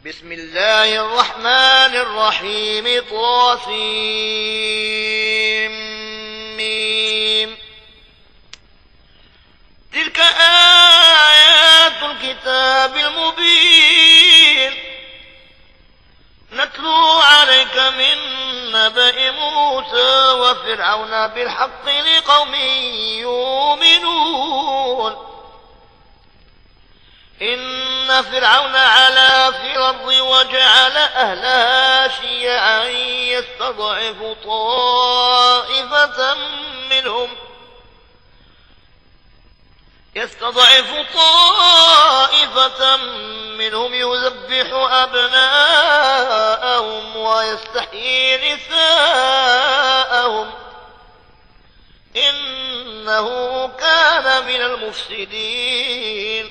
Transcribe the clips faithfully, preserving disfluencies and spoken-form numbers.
بسم الله الرحمن الرحيم طاسيم. تلك آيات الكتاب المبين نتلو عليك من نبأ موسى وفرعون بالحق لقوم يؤمنون. إن فرعون علا في الأرض وجعل أهلها شيعا يستضعف طائفة منهم يستضعف طائفة منهم يذبح أبناءهم ويستحيي نساءهم إنه كان من المفسدين.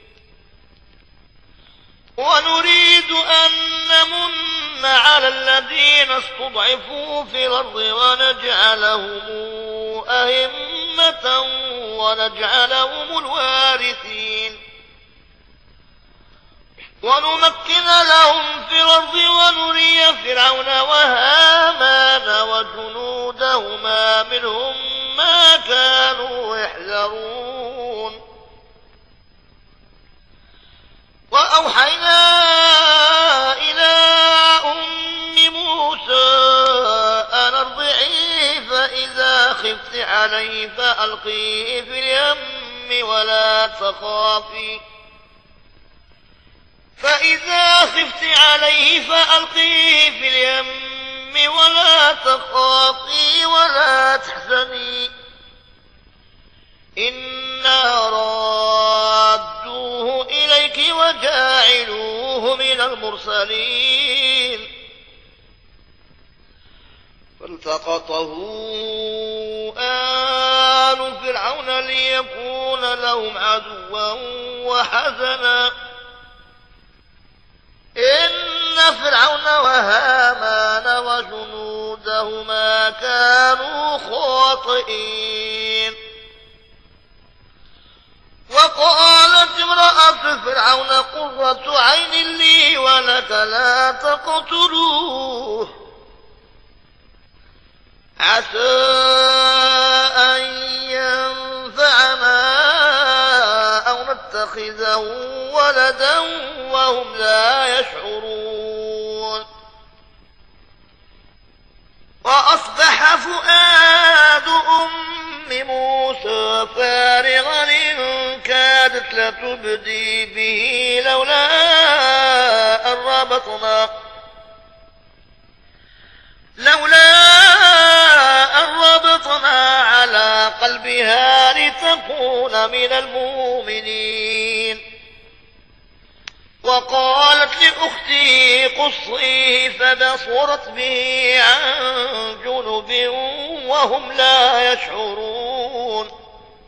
ونريد أن نمن على الذين استضعفوا في الأرض ونجعلهم أئمة ونجعلهم الوارثين ونمكن لهم في الأرض ونري فرعون وهامان وجنودهما منهم ما كانوا يحذرون. وأوحينا إلى أم موسى أن ارضعيه فإذا خفت عليه فألقيه في اليم ولا تخافي فإذا خفت عليه فألقيه في اليم ولا تخافي ولا تحزني إنا رادوه إليك وجاعلوه من المرسلين. فالتقطه آل فرعون ليكون لهم عدوا وحزنا إن فرعون وهامان وجنودهما كانوا خاطئين. وقالت امرأة فرعون قرة عين لي ولك لا تقتلوه عسى أن ينفعنا أو نتخذه ولدا وهم لا يشعرون. وأصبح فؤاد أم موسى فارغا إن كادت لتبدي به لولا أن ربطنا لولا أن ربطنا على قلبها لتكون من المؤمنين. وقالت لأختي قصيه فبصرت به عن جنب وهم لا يشعرون.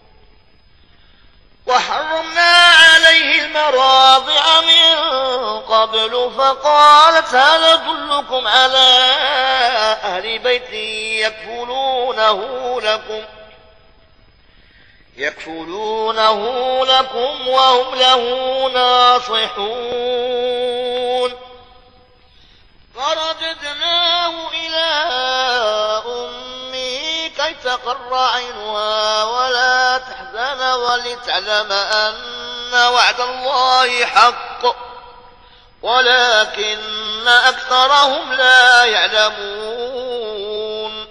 وحرمنا عليه المراضع من قبل فقالت هل أدلكم على أهل بيت يكفلونه لكم يكفلونه لكم وهم له ناصحون. فرددناه إلى أمه كي تقر عينها ولا تحزن ولتعلم أن وعد الله حق ولكن أكثرهم لا يعلمون.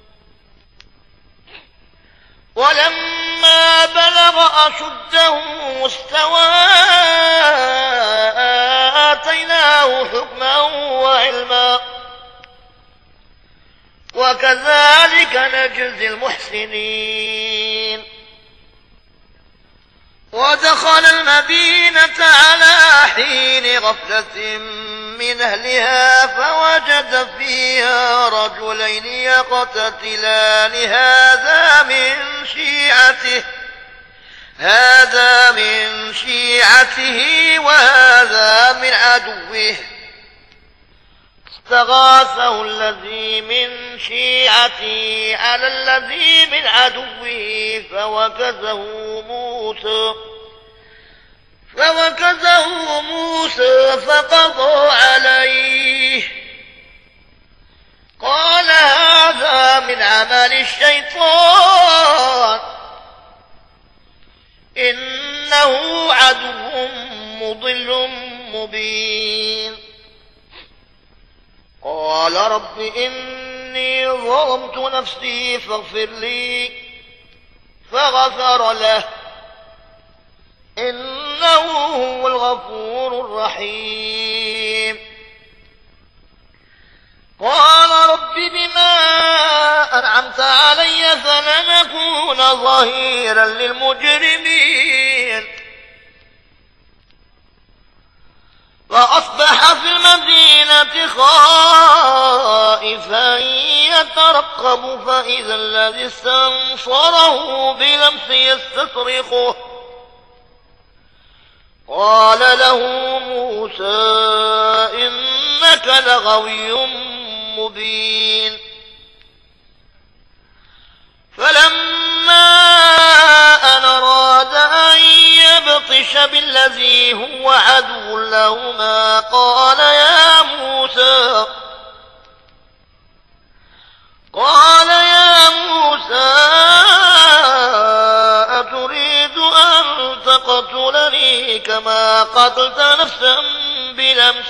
ولما بلغ أشده واستوى آتيناه حكما وعلما وكذلك نجزي المحسنين. ودخل المدينة على حين غفلة من أهلها فوجد فيها رجلين يقتتلان هذا من شيعته هذا من شيعته وهذا من عدوه استغاثه الذي من شيعته على الذي من عدوه فوكزه موسى فوكزه موسى فقضى الشيطان إنه عدو مضل مبين. قال رب إني ظلمت نفسي فاغفر لي فغفر له إنه هو الغفور الرحيم. قال رب بما أنعمت علي فلن أكون ظهيرا للمجرمين. فأصبح في المدينة خائفا يترقب فإذا الذي استنصره بلمس يستصرخه. قال له موسى إنك لغوي مبين. فلما أن أراد أن يبطش بالذي هو عدو لهما قال يا موسى قال يا موسى أتريد أن تقتلني كما قتلت نفسا بلمس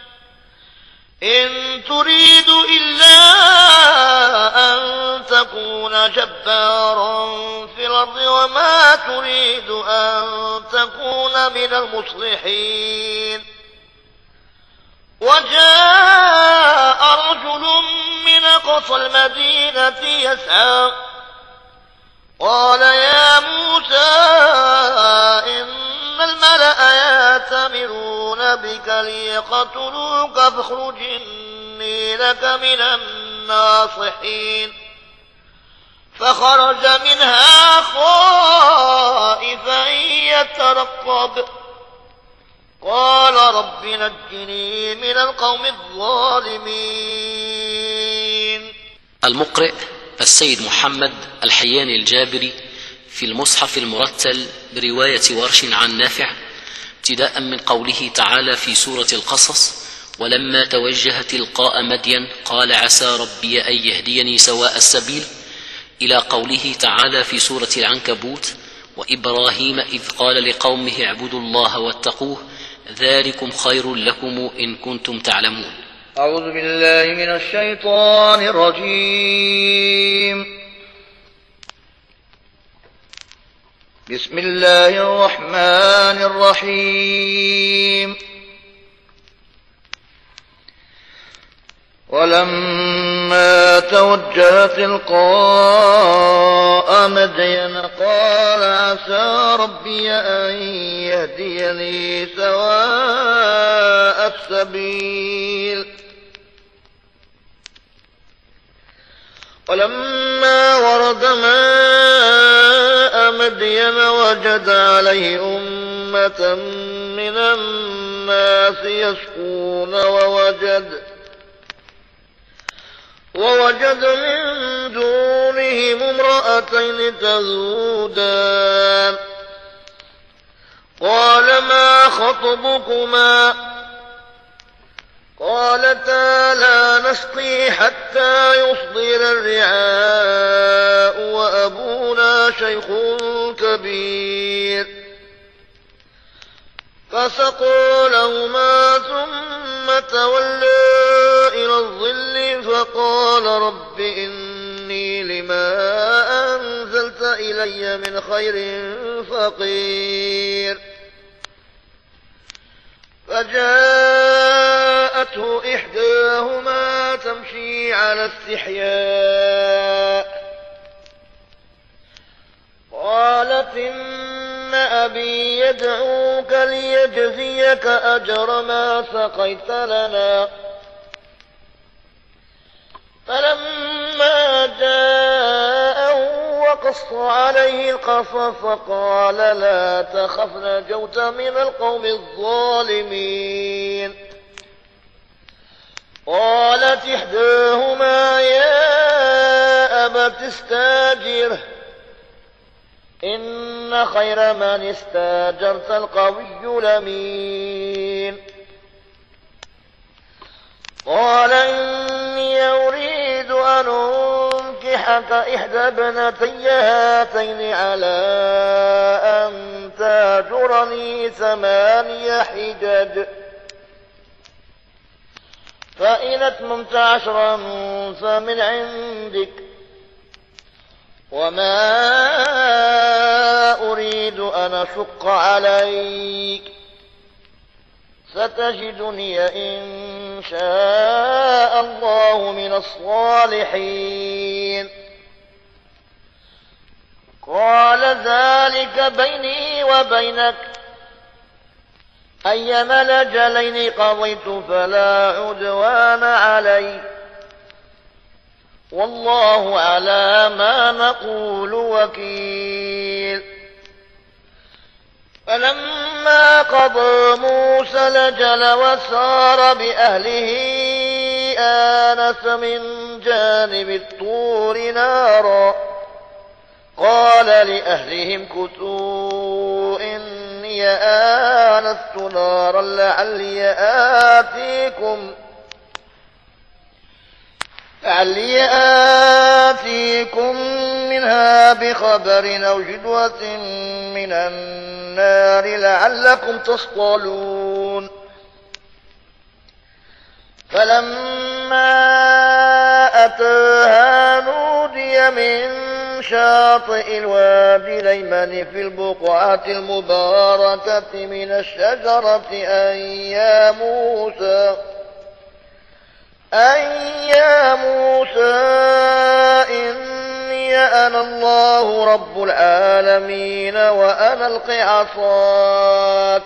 إن تريد إلا أن تكون جبارا في الأرض وما تريد أن تكون من المصلحين. وجاء رجل من أقصى المدينة يسعى قال يا موسى إن الملأ يأتمرون بك ليقتلوك فاخرج إني لك من الناصحين. فخرج منها خائفا يترقب قال رب نجني من القوم الظالمين. المقرئ السيد محمد الحياني الجابري في المصحف المرتل برواية ورش عن نافع ابتداء من قوله تعالى في سورة القصص ولما توجه تلقاء مدين قال عسى ربي أن يهديني سواء السبيل إلى قوله تعالى في سورة العنكبوت وإبراهيم إذ قال لقومه اعبدوا الله واتقوه ذلكم خير لكم إن كنتم تعلمون. أعوذ بالله من الشيطان الرجيم. بسم الله الرحمن الرحيم. ولما توجه تلقاء مدين قال عسى ربي أن يهديني سواء السبيل. ولما ورد ماء مدين وجد عليه أمة من الناس يسقون ووجد ووجد من دونهم امرأتين تذودان قال ما خطبكما قالتا لا نسقي حتى يصدر الرعاء وأبونا شيخ كبير. فسقوا لهما ثم تولى إلى الظل فقال رب إني لما أنزلت إلي من خير فقير. فجاءته إحداهما تمشي على استحياء قالت إن أبي يدعوك ليجزيك أجر ما سقيت لنا. فلما جاءه وقص عليه القصص قال لا تخف نجوت من القوم الظالمين. قالت إحداهما يا أبت استاجره إن خير من استاجرت القوي الأمين. قال إني أريد أن أنكحك أنكحك إحدى ابنتي هاتين على أن تاجرني ثماني حجج فإن أتممت عشرا فمن عندك وما أريد أن أشق عليك ستجدني إن شاء الله من الصالحين. قال ذلك بيني وبينك أيما الأجلين قضيت فلا عدوان علي والله على ما نقول وكيل. فلما قضى موسى الأجل وسار بأهله آنس من جانب الطور نارا قال لأهلهم كثوا إني آنست نارا لعلي آتيكم لعلي آتيكم منها بخبر أو جدوة من النار لعلكم تصطلون. فلما أتاها نودي من شاطئ الوادي الأيمن في البقعة المباركة من الشجرة أن يا موسى أن يا موسى إني أنا الله رب العالمين وأنا ألق عصاك.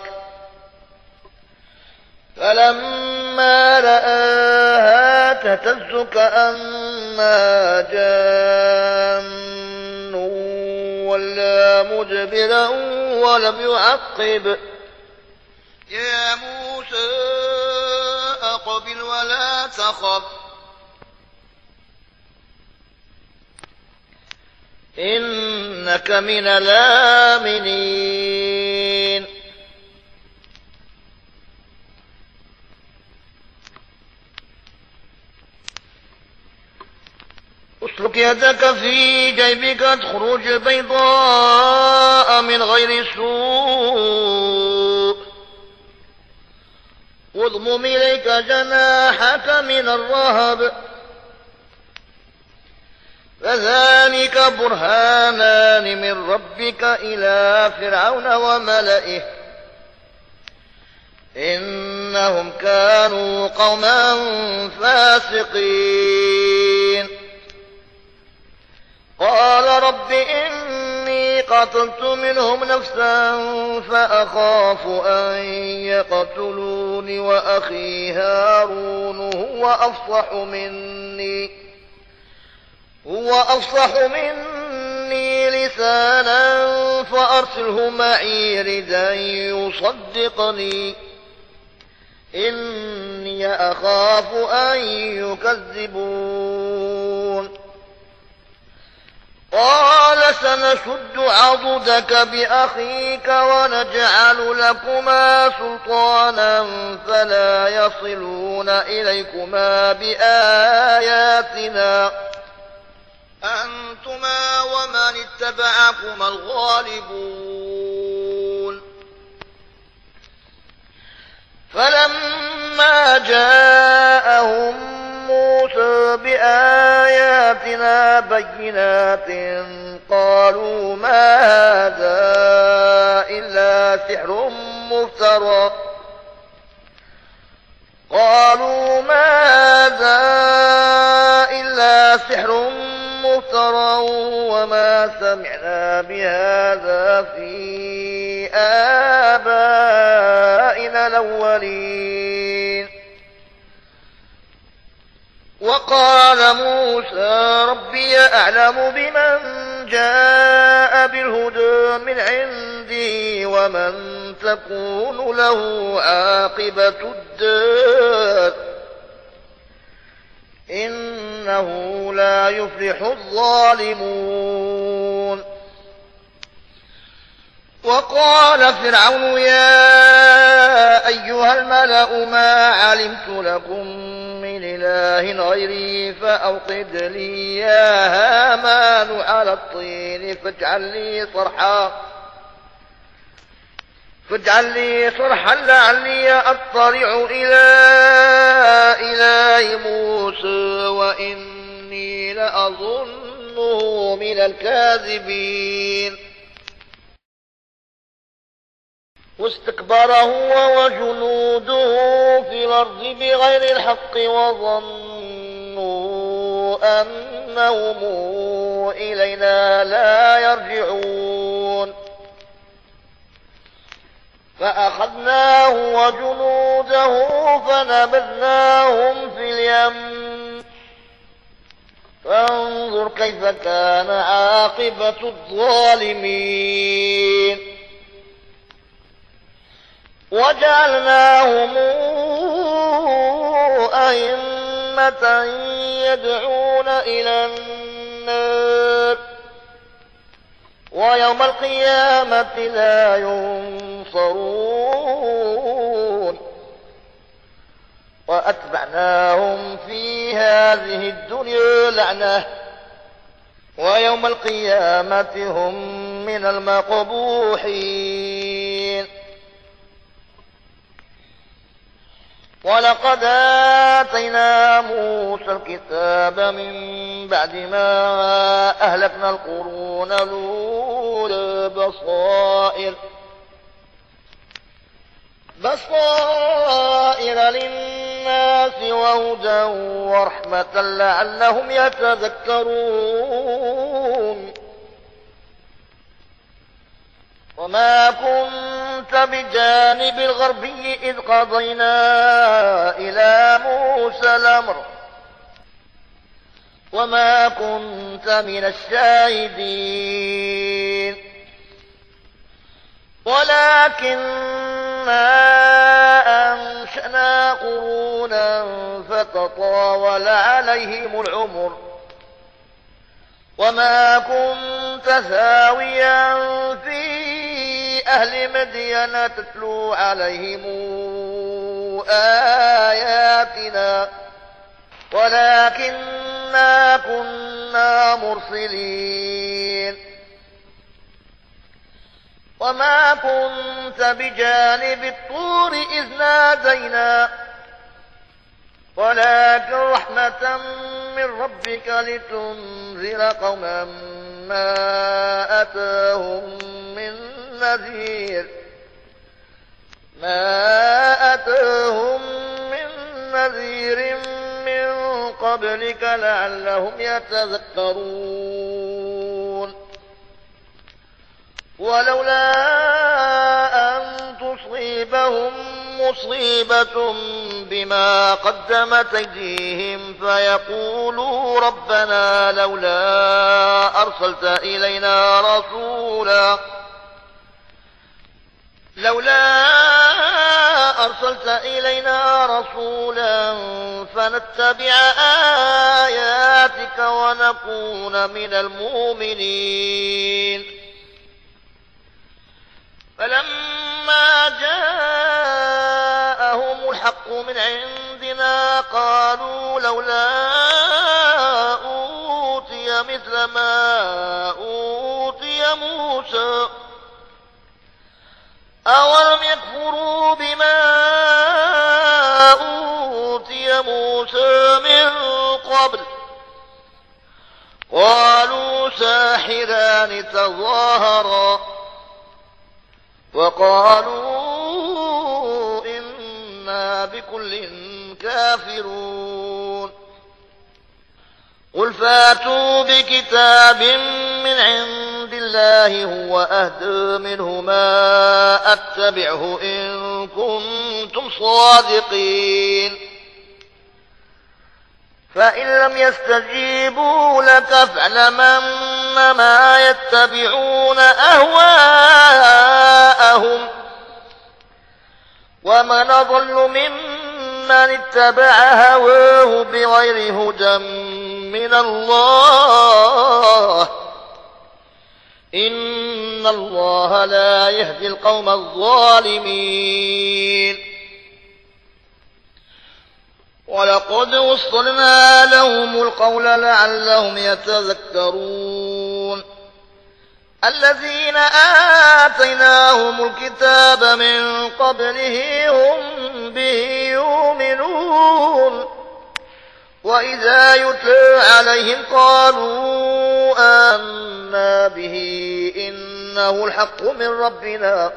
فلما رآها تهتز كأنها جان ولا مدبرا ولم يعقب يا موسى أقبل ولا تخف إنك من الآمنين. اسلك يدك في جيبك تخرج بيضاء من غير سوء واضمم إليك جناحك من الرهب فذلك برهانان من ربك إلى فرعون وملئه إنهم كانوا قوما فاسقين. قال رب إني قتلت منهم نفسا فأخاف أن يقتلون وأخي هارون هو أفصح مني هو أفصح مني لسانا فأرسله معي ردا يصدقني إني أخاف أن يكذبون. قال سنشد عضدك بأخيك ونجعل لكما سلطانا فلا يصلون إليكما بآياتنا أنتما ومن اتبعكما الغالبون. فلما جاءهم موسى بآياتنا بينات قالوا ما هذا إلا سحر مفترى قالوا ما هذا إلا سحر مفترى وما سمعنا بهذا في آبائنا الأولين. وقال موسى ربي أعلم بمن جاء بالهدى من عندي ومن تكون له عاقبة الدار إنه لا يفلح الظالمون. وقال فرعون يا أيها الملأ ما علمت لكم من إله غيري فأوقد لي يا هامان على الطين فاجعل لي صرحا فاجعل لي صرحا لعلي أطلع إلى إله موسى وإني لأظنه من الكاذبين. واستكبر هو وجنوده في الأرض بغير الحق وظنوا أنهم إلينا لا يرجعون فأخذناه وجنوده فنبذناهم في اليم فانظر كيف كان عاقبة الظالمين. وجعلناهم أئمة يدعون إلى النار ويوم القيامة لا ينصرون. وأتبعناهم في هذه الدنيا لعنة ويوم القيامة هم من المقبوحين. ولقد آتينا موسى الكتاب من بعد ما أهلكنا القرون الأولى بصائر بصائر للناس وهدى ورحمة لعلهم يتذكرون. وما كنت بجانب الغربي إذ قضينا إلى موسى الأمر وما كنت من الشاهدين ولكننا أنشأنا قرونا فتطاول عليهم العمر وما كنت ثاويا في أهل مدين تتلو عليهم آياتنا ولكننا كنا مرسلين. وما كنت بجانب الطور إذ نادينا ولكن رحمة من ربك لتنذر قوما ما أتاهم من نذير ما أتاهم من نذير من قبلك لعلهم يتذكرون. ولولا أن تصيبهم مصيبة بما قدمت أيديهم فيقولوا ربنا لولا أرسلت إلينا رسولا لولا أرسلت إلينا رسولا فنتبع آياتك ونكون من المؤمنين. فلما جاءهم الحق من عندنا قالوا لولا أوتي مثل ما أوتي موسى أولم يكفروا بما أوتي موسى من قبل قالوا ساحران تظاهرا وقالوا إنا بكل كافرون. قل فاتوا بكتاب من عند الله هو أهدى منهما أتبعه إن كنتم صادقين. فإن لم يستجيبوا لك فاعلم أنما يتبعون أهواءهم ومن أضل ممن اتبع هواه بغير هدى من الله إن إن الله لا يهدي القوم الظالمين. ولقد وصلنا لهم القول لعلهم يتذكرون. الذين آتيناهم الكتاب من قبله هم به يؤمنون. وإذا يتلى عليهم قالوا آمنا به إنه الحق من ربنا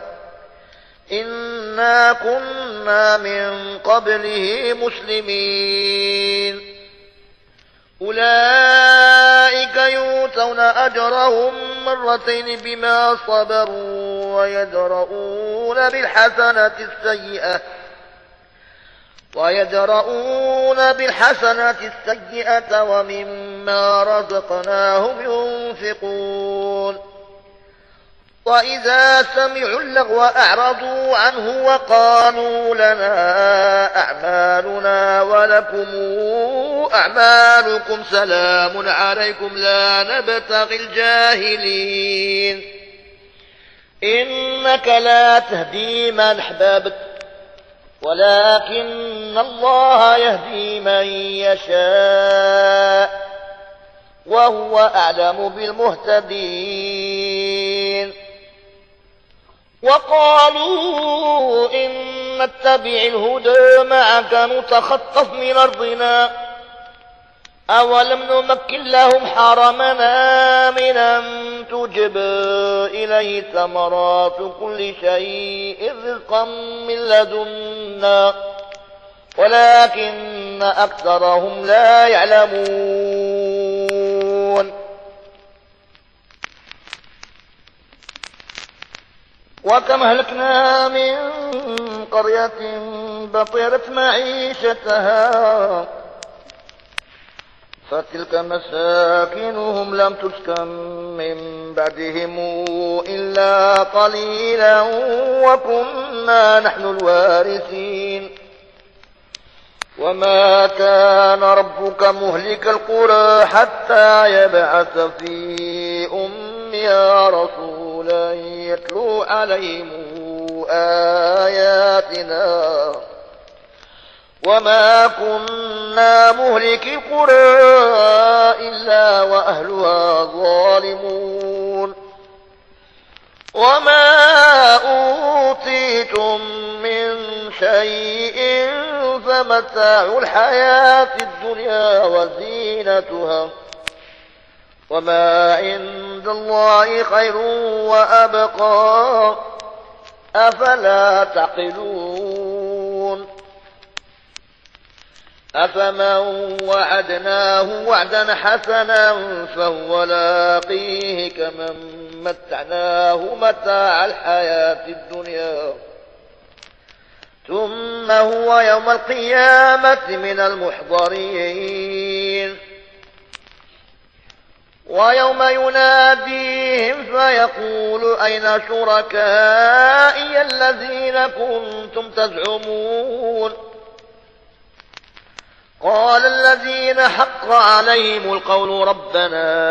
إنا كنا من قبله مسلمين. أولئك يؤتون أجرهم مرتين بما صبروا ويدرؤون بالحسنة السيئة ويدرؤون بالحسنة السيئة ومما رزقناهم ينفقون. وإذا سمعوا اللغو أعرضوا عنه وقالوا لنا أعمالنا ولكم أعمالكم سلام عليكم لا نبتغي الجاهلين. إنك لا تهدي من أحببت ولكن الله يهدي من يشاء وهو أعلم بالمهتدين. وقالوا إن نتبع الهدى معك نتخطف من أرضنا أولم نمكن لهم حرمنا آمنا تجبى إليه ثمرات كل شيء رزقا من لدنا ولكن أكثرهم لا يعلمون. وكم أهلكنا من قرية بطرت معيشتها فتلك مساكنهم لم تسكن من بعدهم إلا قليلا وكنا نحن الوارثين. وما كان ربك مهلك القرى حتى يبعث في أمها رسولا يتلو عليهم آياتنا وما كنا مهلك القرى إلا وأهلها ظالمون. وما أوتيتم من شيء فمتاع الحياة الدنيا وزينتها وما عند الله خير وأبقى أفلا تعقلون. أفمن وعدناه وعدا حسنا فهو لاقيه كمن متعناه متاع الحياة الدنيا ثم هو يوم القيامة من المحضرين. ويوم يناديهم فيقول أين شركائي الذين كنتم تزعمون قال الذين حق عليهم القول ربنا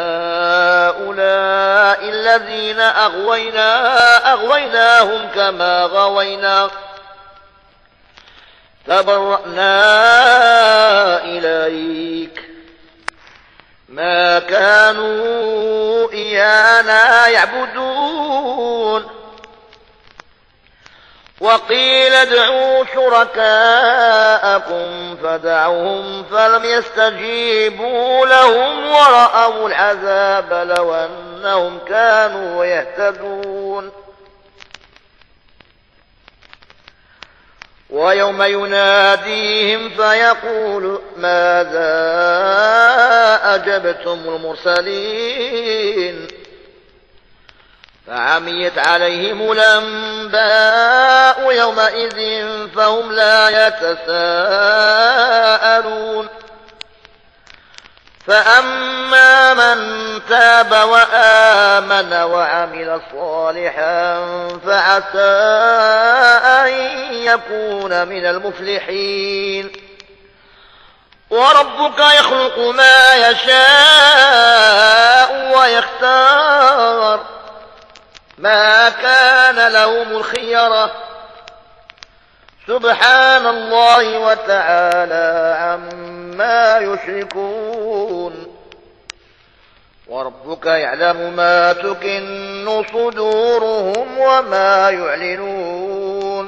هؤلاء الذين أغوينا أغويناهم كما غوينا تبرأنا إليك ما كانوا إيانا يعبدون. وقيل ادعوا شركاءكم فدعوهم فلم يستجيبوا لهم ورأوا العذاب لو أنهم كانوا يهتدون. ويوم يناديهم فيقول ماذا أجبتم المرسلين فعميت عليهم الأنباء يومئذ فهم لا يتساءلون. فأما من تاب وآمن وعمل صالحا فعسى أن يكون من المفلحين. وربك يخلق ما يشاء ويختار ما كان لهم الخيرة سبحان الله وتعالى عما يشركون. وربك يعلم ما تكن صدورهم وما يعلنون.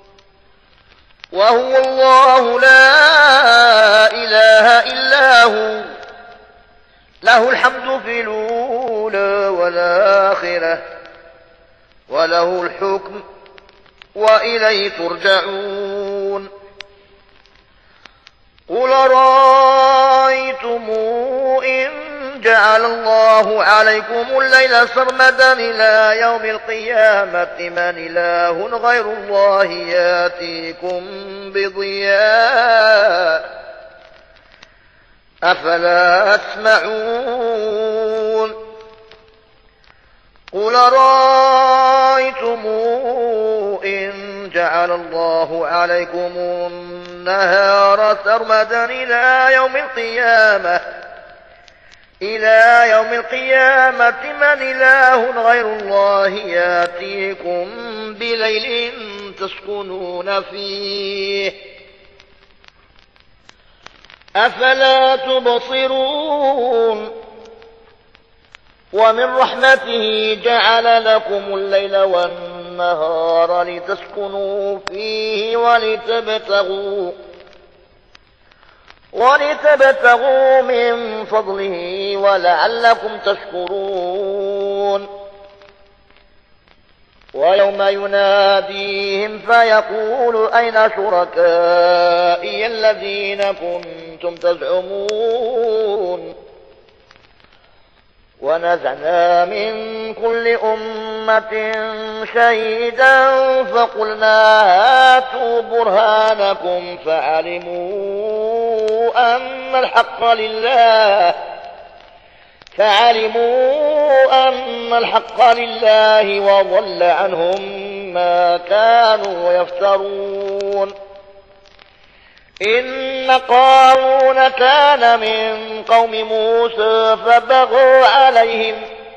وهو الله لا إله إلا هو له الحمد في الأولى والآخرة وله الحكم وإليه ترجعون. قل رأيتم إن جعل الله عليكم الليل سرمدا إلى يوم القيامة من إله غير الله ياتيكم بضياء أفلا تسمعون. قل رأيتم إن جعل الله عليكم النهار سرمدا إلى يوم القيامة إلى يوم القيامة من إله غير الله ياتيكم بليل تسكنون فيه أفلا تبصرون. ومن رحمته جعل لكم الليل والنهار لتسكنوا فيه ولتبتغوا ولتبتغوا من فضله ولعلكم تشكرون. ويوم يناديهم فيقول أين شركائي الذين كنتم تزعمون. ونزعنا من كل أمة شهيدا فقلنا هاتوا برهانكم فعلموا أن الحق لله فعلموا أن الحق لله وضل عنهم ما كانوا يفترون. إن قارون كان من قوم موسى فبغوا عليهم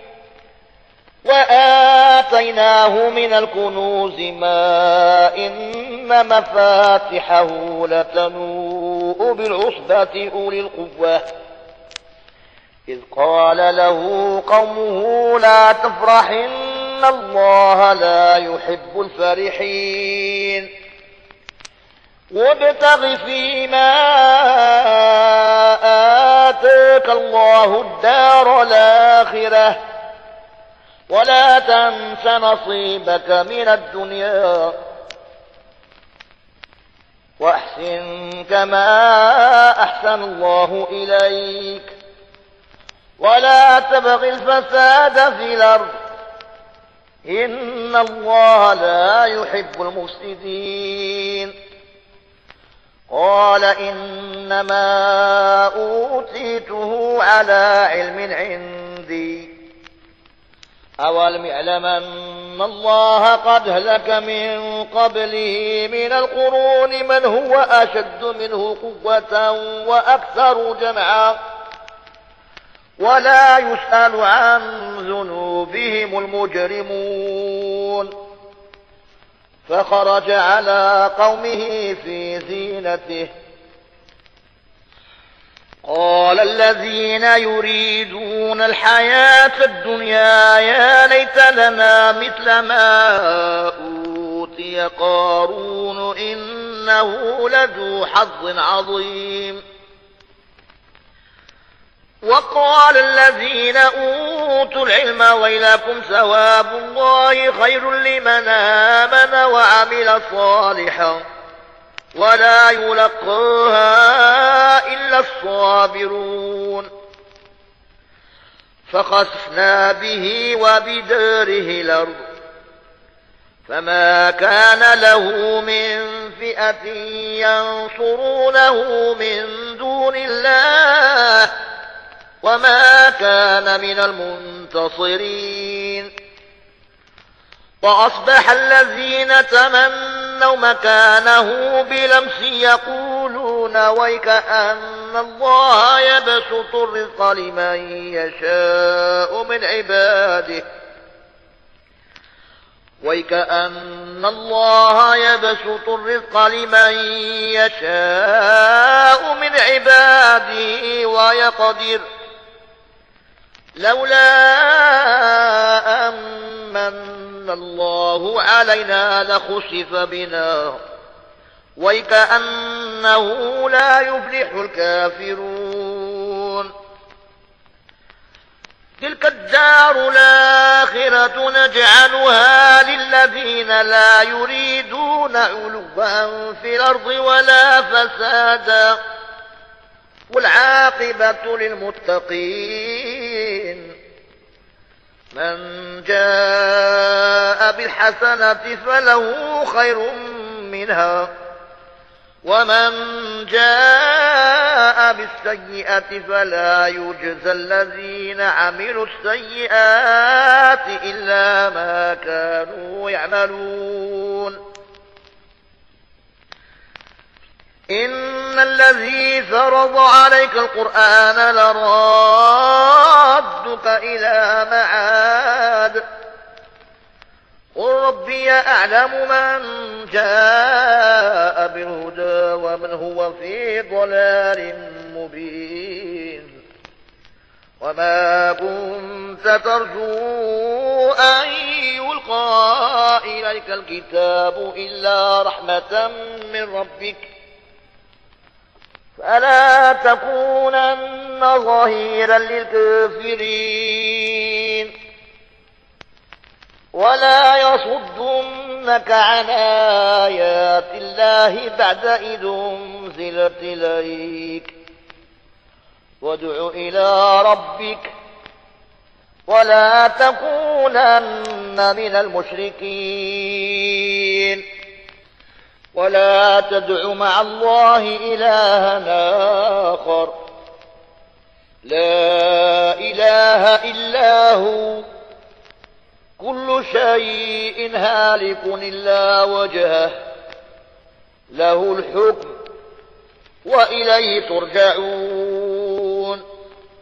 وآتيناه من الكنوز ما إن مفاتحه لتنوء بالعصبة أولي القوة إذ قال له قومه لا تفرح إن الله لا يحب الفرحين. وابتغ فيما آتاك الله الدار الآخرة ولا تنس نصيبك من الدنيا وأحسن كما أحسن الله إليك ولا تبغ الفساد في الأرض إن الله لا يحب المفسدين. قال إنما أوتيته على علم عندي أولم يعلم أن الله قد هلك من قبله من القرون من هو أشد منه قوة وأكثر جمعا ولا يسأل عن ذنوبهم المجرمون. فخرج على قومه في زينته قال الذين يريدون الحياة الدنيا يا ليت لنا مثل ما أوتي قارون إنه لذو حظ عظيم. وقال الذين أوتوا العلم ويلكم ثواب الله خير لمن آمن وعمل صالحا ولا يلقاها إلا الصابرون. فخسفنا به وبداره الأرض فما كان له من فئة ينصرونه من دون الله وما كان من المنتصرين. وأصبح الذين تمنوا مكانه بلمس يقولون ويكأن الله يبسط الرزق لمن يشاء من عباده وَيْكَأَنَّ اللَّهَ يَبْسُطُ الرِّزْقَ لِمَن يَشَاءُ مِنْ عِبَادِهِ وَيَقْدِرُ لَوْلَا أَن مَّنَّ اللَّهُ عَلَيْنَا لَخُسِفَ بِنَا وَيْكَأَنَّهُ لَا يُفْلِحُ الْكَافِرُونَ تِلْكَ الدَّارُ الْآخِرَةُ نَجْعَلُهَا لِلَّذِينَ لَا يُرِيدُونَ عُلُوًّا فِي الْأَرْضِ وَلَا فَسَادًا وَالْعَاقِبَةُ لِلْمُتَّقِينَ مَنْ جَاءَ بِالْحَسَنَةِ فَلَهُ خَيْرٌ مِنْهَا وَمَنْ جَاءَ بِالسَّيِّئَةِ فَلَا يُجْزَى الَّذِينَ عَمِلُوا السَّيِّئَاتِ إِلَّا مَا كَانُوا يَعْمَلُونَ إِنَّ الَّذِي فَرَضَ عَلَيْكَ الْقُرْآنَ لَرَادُّكَ إِلَىٰ مَعَادٍ قُل رَّبِّي أَعْلَمُ مَن جَاءَ بِالْهُدَىٰ وَمَنْ هُوَ فِي ضَلَالٍ مُّبِينٍ وَمَا كُنتَ تَرْجُو أَن يُلْقَىٰ إِلَيْكَ الْكِتَابُ إِلَّا رَحْمَةً مِّن رَّبِّكَ فَلَا تَكُونَنَّ ظَهِيرًا لِّلْكَافِرِينَ وَلَا يَصُدُّنَّكَ عَنْ آيَاتِ اللَّهِ بَعْدَ إِذْ أُنزِلَتْ إِلَيْكَ وَادْعُ إِلَىٰ رَبِّكَ وَلَا تَكُونَنَّ مِنَ الْمُشْرِكِينَ وَلَا تَدْعُ مَعَ اللَّهِ إِلَٰهًا آخَرَ لَا إِلَٰهَ إِلَّا هُوَ كُلُّ شَيْءٍ هَالِكٌ إِلَّا وَجْهَهُ لَهُ الْحُكْمُ وَإِلَيْهِ تُرْجَعُونَ